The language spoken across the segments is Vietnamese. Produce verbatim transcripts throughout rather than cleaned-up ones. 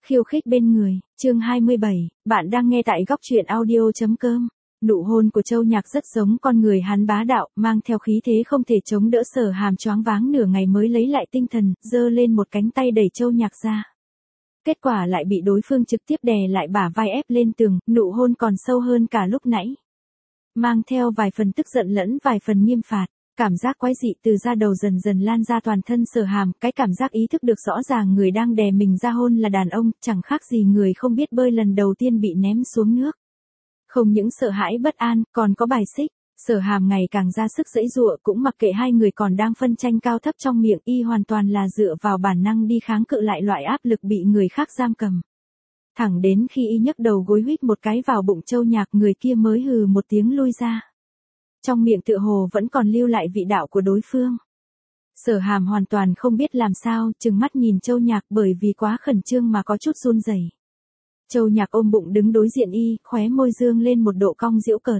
Khiêu khích bên người, chương hai mươi bảy, bạn đang nghe tại góc truyện audio chấm com. Nụ hôn của Châu Nhạc rất giống con người hắn bá đạo, mang theo khí thế không thể chống đỡ. Sở Hàm choáng váng nửa ngày mới lấy lại tinh thần, giơ lên một cánh tay đẩy Châu Nhạc ra. Kết quả lại bị đối phương trực tiếp đè lại bả vai ép lên tường, nụ hôn còn sâu hơn cả lúc nãy. Mang theo vài phần tức giận lẫn vài phần nghiêm phạt. Cảm giác quái dị từ da đầu dần dần lan ra toàn thân Sở Hàm, cái cảm giác ý thức được rõ ràng người đang đè mình ra hôn là đàn ông, chẳng khác gì người không biết bơi lần đầu tiên bị ném xuống nước. Không những sợ hãi bất an, còn có bài xích. Sở Hàm ngày càng ra sức giãy giụa, cũng mặc kệ hai người còn đang phân tranh cao thấp trong miệng, y hoàn toàn là dựa vào bản năng đi kháng cự lại loại áp lực bị người khác giam cầm. Thẳng đến khi y nhấc đầu gối huýt một cái vào bụng Châu Nhạc, người kia mới hừ một tiếng lui ra. Trong miệng tựa hồ vẫn còn lưu lại vị đạo của đối phương. Sở Hàm hoàn toàn không biết làm sao, trừng mắt nhìn Châu Nhạc, bởi vì quá khẩn trương mà có chút run rẩy. Châu Nhạc ôm bụng đứng đối diện y, khóe môi dương lên một độ cong giễu cợt.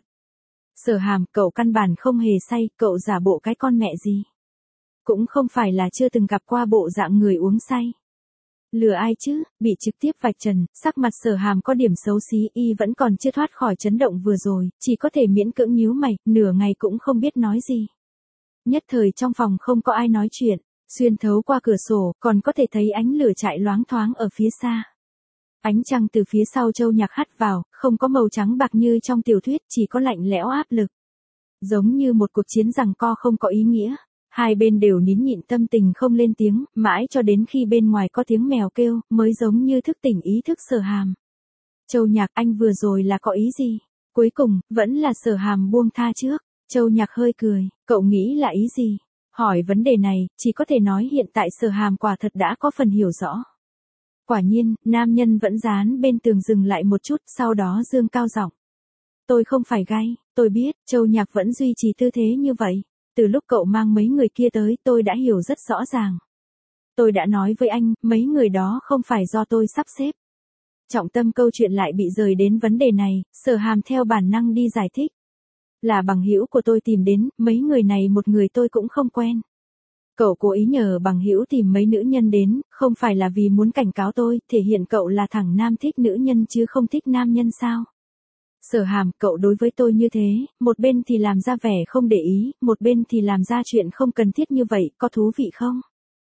Sở Hàm, cậu căn bản không hề say, cậu giả bộ cái con mẹ gì. Cũng không phải là chưa từng gặp qua bộ dạng người uống say. Lừa ai chứ, bị trực tiếp vạch trần, sắc mặt Sở Hàm có điểm xấu xí, y vẫn còn chưa thoát khỏi chấn động vừa rồi, chỉ có thể miễn cưỡng nhíu mày, nửa ngày cũng không biết nói gì. Nhất thời trong phòng không có ai nói chuyện, xuyên thấu qua cửa sổ, còn có thể thấy ánh lửa chạy loáng thoáng ở phía xa. Ánh trăng từ phía sau Châu Nhạc hắt vào, không có màu trắng bạc như trong tiểu thuyết, chỉ có lạnh lẽo áp lực. Giống như một cuộc chiến giằng co không có ý nghĩa. Hai bên đều nín nhịn tâm tình không lên tiếng, mãi cho đến khi bên ngoài có tiếng mèo kêu, mới giống như thức tỉnh ý thức Sở Hàm. Châu Nhạc, anh vừa rồi là có ý gì? Cuối cùng, vẫn là Sở Hàm buông tha trước. Châu Nhạc hơi cười, cậu nghĩ là ý gì? Hỏi vấn đề này, chỉ có thể nói hiện tại Sở Hàm quả thật đã có phần hiểu rõ. Quả nhiên, nam nhân vẫn dán bên tường dừng lại một chút, sau đó dương cao giọng. Tôi không phải gay, tôi biết, Châu Nhạc vẫn duy trì tư thế như vậy. Từ lúc cậu mang mấy người kia tới, tôi đã hiểu rất rõ ràng. Tôi đã nói với anh, mấy người đó không phải do tôi sắp xếp. Trọng tâm câu chuyện lại bị rời đến vấn đề này, Sở Hàm theo bản năng đi giải thích. Là bằng hữu của tôi tìm đến, mấy người này một người tôi cũng không quen. Cậu cố ý nhờ bằng hữu tìm mấy nữ nhân đến, không phải là vì muốn cảnh cáo tôi, thể hiện cậu là thằng nam thích nữ nhân chứ không thích nam nhân sao? Sở Hàm, cậu đối với tôi như thế, một bên thì làm ra vẻ không để ý, một bên thì làm ra chuyện không cần thiết như vậy, có thú vị không?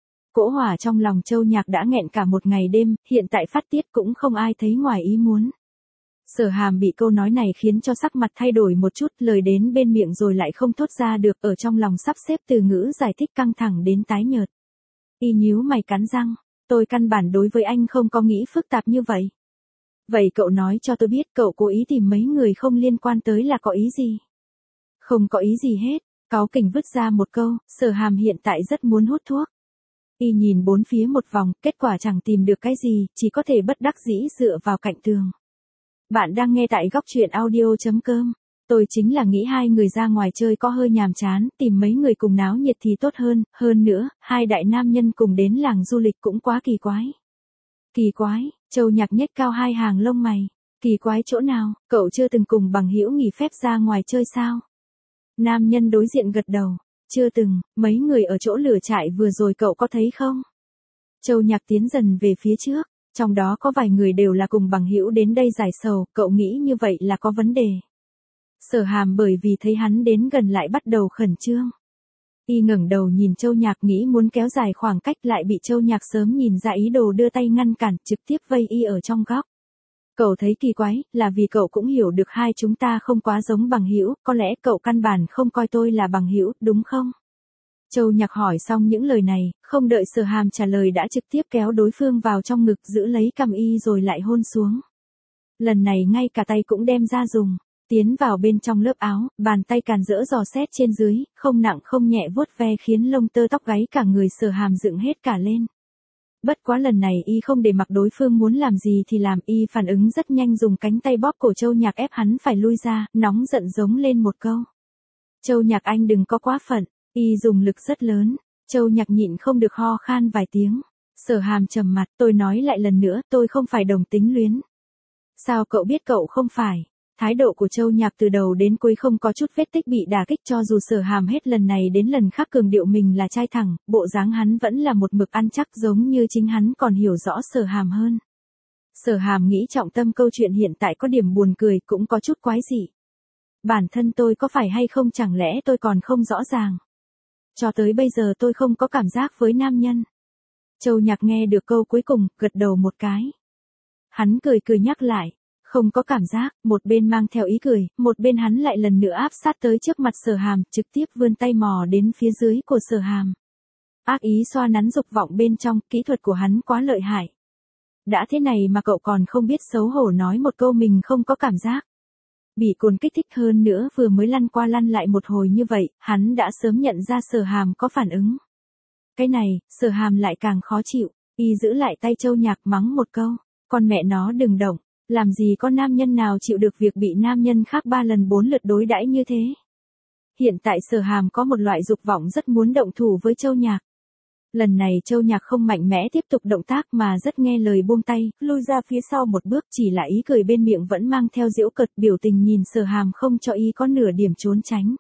Cỗ hỏa trong lòng Châu Nhạc đã nghẹn cả một ngày đêm, hiện tại phát tiết cũng không ai thấy ngoài ý muốn. Sở Hàm bị câu nói này khiến cho sắc mặt thay đổi một chút, lời đến bên miệng rồi lại không thốt ra được, ở trong lòng sắp xếp từ ngữ giải thích căng thẳng đến tái nhợt. Y nhíu mày cắn răng, tôi căn bản đối với anh không có nghĩ phức tạp như vậy. Vậy cậu nói cho tôi biết cậu cố ý tìm mấy người không liên quan tới là có ý gì? Không có ý gì hết, cáu kỉnh vứt ra một câu, Sở Hàm hiện tại rất muốn hút thuốc. Y nhìn bốn phía một vòng, kết quả chẳng tìm được cái gì, chỉ có thể bất đắc dĩ dựa vào cạnh tường. Bạn đang nghe tại góc truyện audio chấm com. Tôi chính là nghĩ hai người ra ngoài chơi có hơi nhàm chán, tìm mấy người cùng náo nhiệt thì tốt hơn, hơn nữa, hai đại nam nhân cùng đến làng du lịch cũng quá kỳ quái. Kỳ quái, Châu Nhạc nhếch cao hai hàng lông mày. Kỳ quái chỗ nào, cậu chưa từng cùng bằng hữu nghỉ phép ra ngoài chơi sao? Nam nhân đối diện gật đầu. Chưa từng, mấy người ở chỗ lửa trại vừa rồi cậu có thấy không? Châu Nhạc tiến dần về phía trước, trong đó có vài người đều là cùng bằng hữu đến đây giải sầu, cậu nghĩ như vậy là có vấn đề. Sở Hàm bởi vì thấy hắn đến gần lại bắt đầu khẩn trương. Y ngẩng đầu nhìn Châu Nhạc nghĩ muốn kéo dài khoảng cách lại bị Châu Nhạc sớm nhìn ra ý đồ đưa tay ngăn cản, trực tiếp vây y ở trong góc. Cậu thấy kỳ quái, là vì cậu cũng hiểu được hai chúng ta không quá giống bằng hữu, có lẽ cậu căn bản không coi tôi là bằng hữu, đúng không? Châu Nhạc hỏi xong những lời này, không đợi Sở Hàm trả lời đã trực tiếp kéo đối phương vào trong ngực giữ lấy cằm y rồi lại hôn xuống. Lần này ngay cả tay cũng đem ra dùng. Tiến vào bên trong lớp áo, bàn tay càn rỡ dò xét trên dưới, không nặng không nhẹ vuốt ve khiến lông tơ tóc gáy cả người Sở Hàm dựng hết cả lên. Bất quá lần này y không để mặc đối phương muốn làm gì thì làm, y phản ứng rất nhanh dùng cánh tay bóp cổ Châu Nhạc ép hắn phải lui ra, nóng giận giống lên một câu. Châu Nhạc anh đừng có quá phận, y dùng lực rất lớn, Châu Nhạc nhịn không được ho khan vài tiếng. Sở Hàm trầm mặt, tôi nói lại lần nữa, tôi không phải đồng tính luyến. Sao cậu biết cậu không phải? Thái độ của Châu Nhạc từ đầu đến cuối không có chút vết tích bị đả kích, cho dù Sở Hàm hết lần này đến lần khác cường điệu mình là trai thẳng, bộ dáng hắn vẫn là một mực ăn chắc giống như chính hắn còn hiểu rõ Sở Hàm hơn. Sở Hàm nghĩ trọng tâm câu chuyện hiện tại có điểm buồn cười, cũng có chút quái dị. Bản thân tôi có phải hay không, chẳng lẽ tôi còn không rõ ràng. Cho tới bây giờ tôi không có cảm giác với nam nhân. Châu Nhạc nghe được câu cuối cùng, gật đầu một cái. Hắn cười cười nhắc lại, không có cảm giác, một bên mang theo ý cười, một bên hắn lại lần nữa áp sát tới trước mặt Sở Hàm, trực tiếp vươn tay mò đến phía dưới của Sở Hàm. Ác ý xoa nắn dục vọng bên trong, kỹ thuật của hắn quá lợi hại. Đã thế này mà cậu còn không biết xấu hổ nói một câu mình không có cảm giác. Bị cồn kích thích hơn nữa, vừa mới lăn qua lăn lại một hồi như vậy, hắn đã sớm nhận ra Sở Hàm có phản ứng. Cái này, Sở Hàm lại càng khó chịu, y giữ lại tay Châu Nhạc mắng một câu, con mẹ nó đừng động, làm gì có nam nhân nào chịu được việc bị nam nhân khác ba lần bốn lượt đối đãi như thế. Hiện tại Sở Hàm có một loại dục vọng rất muốn động thủ với Châu Nhạc. Lần này Châu Nhạc không mạnh mẽ tiếp tục động tác mà rất nghe lời buông tay, lui ra phía sau một bước, chỉ là ý cười bên miệng vẫn mang theo giễu cợt, biểu tình nhìn Sở Hàm không cho ý có nửa điểm trốn tránh.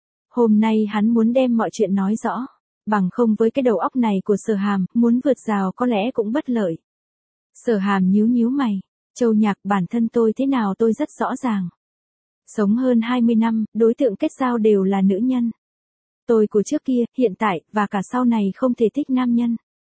Hôm nay hắn muốn đem mọi chuyện nói rõ, bằng không với cái đầu óc này của Sở Hàm, muốn vượt rào có lẽ cũng bất lợi. Sở Hàm nhíu nhíu mày, Châu Nhạc, bản thân tôi thế nào tôi rất rõ ràng. Sống hơn hai mươi năm, đối tượng kết giao đều là nữ nhân. Tôi của trước kia, hiện tại, và cả sau này không thể thích nam nhân.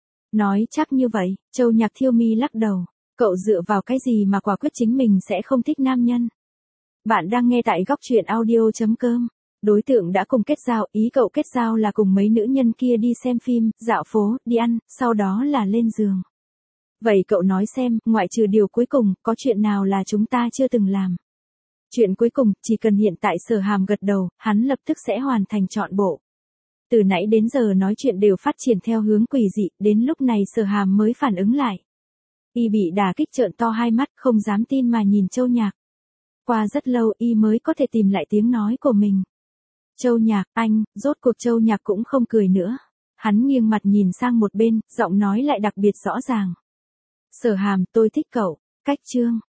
Nói chắc như vậy, Châu Nhạc thiêu mi lắc đầu, cậu dựa vào cái gì mà quả quyết chính mình sẽ không thích nam nhân. Bạn đang nghe tại góc truyện audio chấm com. Đối tượng đã cùng kết giao, ý cậu kết giao là cùng mấy nữ nhân kia đi xem phim, dạo phố, đi ăn, sau đó là lên giường. Vậy cậu nói xem, ngoại trừ điều cuối cùng, có chuyện nào là chúng ta chưa từng làm? Chuyện cuối cùng, chỉ cần hiện tại Sở Hàm gật đầu, hắn lập tức sẽ hoàn thành trọn bộ. Từ nãy đến giờ nói chuyện đều phát triển theo hướng quỷ dị, đến lúc này Sở Hàm mới phản ứng lại. Y bị đả kích trợn to hai mắt, không dám tin mà nhìn Châu Nhạc. Qua rất lâu y mới có thể tìm lại tiếng nói của mình. Châu Nhạc, anh, rốt cuộc Châu Nhạc cũng không cười nữa. Hắn nghiêng mặt nhìn sang một bên, giọng nói lại đặc biệt rõ ràng. Sở Hàm, tôi thích cậu, cách chương.